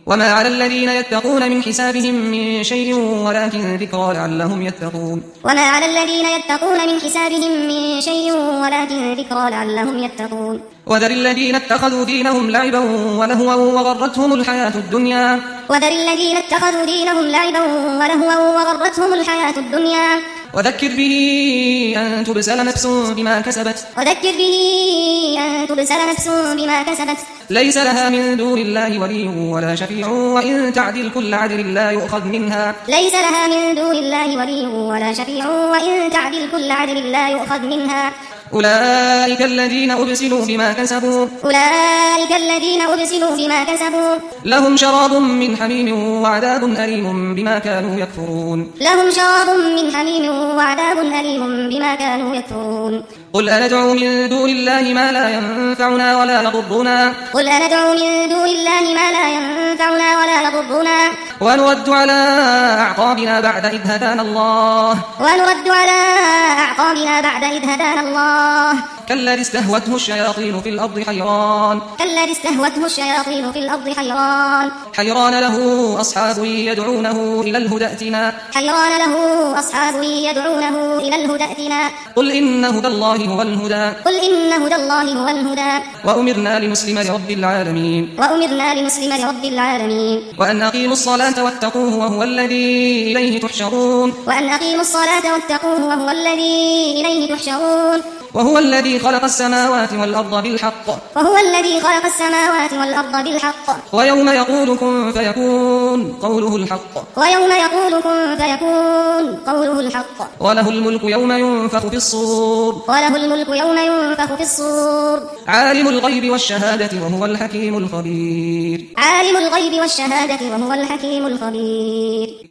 وما على الذين يتقون من حسابهم من شيء ولكن ذكرى لعلهم يتقون. وما على الذين يتقون من حسابهم من شيء ولكن ذكرى لعلهم يتقون. وذر الذين اتخذوا دينهم لعبا ولهوا وغرتهم الحياة الدنيا. وذر الذين اتخذوا دينهم لعبا ولهوا وغرتهم الحياة الدنيا. وذكر به أن تبسل نفس بما كسبت. وذكر به أن تبسل نفس بما كسبت. ليس لها من دون الله ولي ولا شفيع وإن تعدل كل عدل لا يؤخذ منها. ليس لها من دون الله ولي ولا شفيع وإن تعدل كل عدل لا يؤخذ منها. أولئك الذين أبسلوا بما كسبوا. أولئك الذين أبسلوا بما كسبوا. لهم شراب من حميم وعذاب أليم بما كانوا يكفرون. لهم شراب من حميم وعذاب أليم بما كانوا يكفرون. قل أندعو من دون الله ما لا ينفعنا ولا يضرنا. قل أندعو من دون الله ما لا ينفعنا ولا يضرنا. ونرد على أعقابنا بعد إذ هدانا الله. ونرد على أعقابنا بعد إذ هدانا الله. كالذي استهوته الشياطين في الأرض حيران. كالذي استهوته الشياطين في الأرض حيران له أصحاب يدعونه إلى الهدى ائتنا. حيران له أصحاب يدعونه إلى الهدى ائتنا. قل إن هدى الله هو الهدى. قل إن هدى الله هو الهدى. وأمرنا لنسلم لرب العالمين. وأمرنا لنسلم لرب العالمين. وأن أقيموا الصلاة واتقوه وهو الذي إليه تحشرون. وأن أقيموا الصلاة واتقوه وهو الذي إليه تحشرون. وهو الذي خلق السماوات والأرض بالحق. وهو الذي خلق السماوات والأرض بالحق. ويوم يقول كن فيكون قوله الحق. ويوم يقول كن فيكون قوله الحق. وله الملك يوم ينفخ في الصور. وله الملك يوم ينفخ في الصور. عالم الغيب والشهادة وهو الحكيم الخبير. عالم الغيب والشهادة وهو الحكيم الخبير.